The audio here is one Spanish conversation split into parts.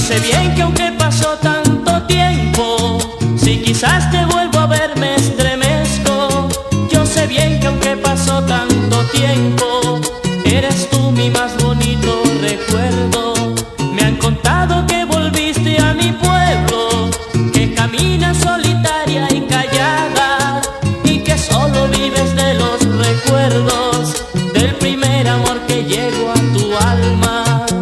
sé bien que aunque pasó tanto tiempo, si quizás te vuelvo a ver me estremezco. Yo sé bien que aunque pasó tanto tiempo, eres tú mi más bonito recuerdo. Me han contado que volviste a mi pueblo, que caminas solitaria y callada, y que solo vives de los recuerdos del primer amor que llegó a tu alma.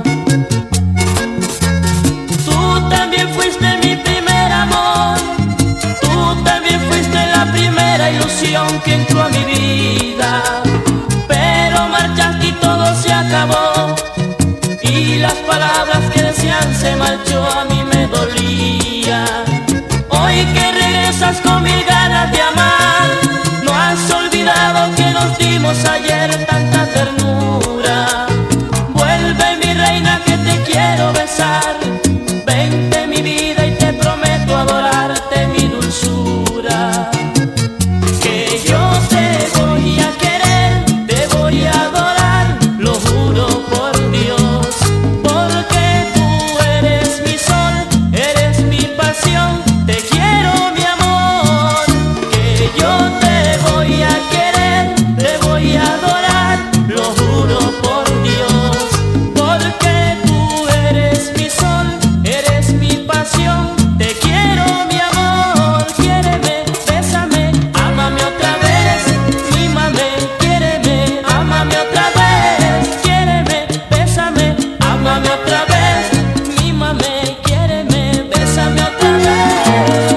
Tú también fuiste mi primer amor, tú también fuiste la primera ilusión que entró a mi vida, pero marchaste y todo se acabó, y las palabras que decían se marchó, a mí me dolía. Hoy que regresas con mil ganas de amar, no has olvidado que nos dimos ayer tanta ternura. Vuelve mi reina que te quiero besar, vente mi vida y te prometo adorarte mi dulzura. Que yo te voy a querer, te voy a adorar, lo juro por Dios, porque tú eres mi sol, eres mi pasión, te quiero mi amor. Que yo te voy a querer, te voy a adorar, lo juro por Dios, porque tú eres mi sol, eres mi pasión, te quiero mi amor. Quiéreme, bésame, ámame otra vez, mímame, quiéreme, ámame otra vez. Quiéreme, bésame, ámame otra vez, mímame, quiéreme, bésame otra vez.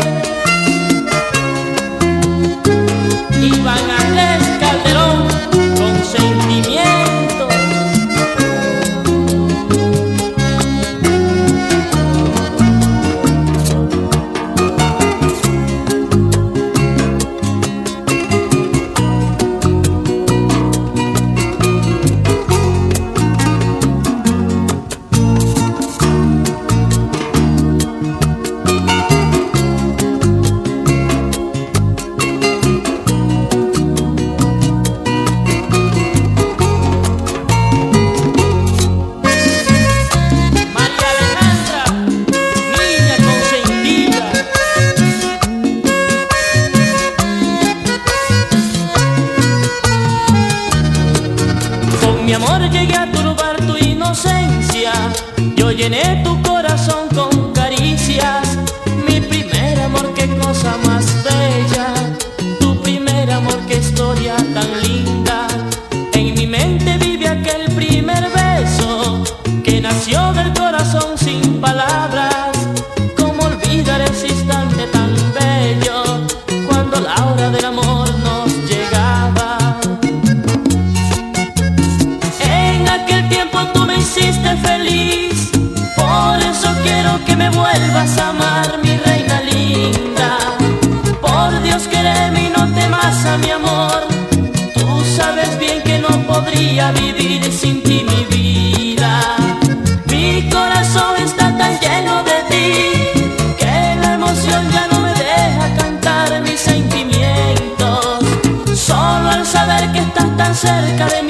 Iván Andrés Calderón, con sentimiento. María Alejandra, niña consentida. Con mi amor llegué a turbar tu inocencia, yo llené tu corazón con caricias. Mi primer amor, qué cosa más bella, tu primer amor, qué historia tan linda. En mi mente vive aquel primer beso que nació del corazón sin palabras. ¿Cómo olvidar ese instante tan bello cuando la hora del amor nos llegaba? En aquel tiempo tú me hiciste feliz, por eso quiero que me vuelvas a amar, mi reina linda. Por Dios, quéreme y no temas a mi amor, tú sabes bien que no podría vivir sin ti mi vida. Mi corazón está tan lleno de ti que la emoción ya no me deja cantar mis sentimientos. Solo al saber que estás tan cerca de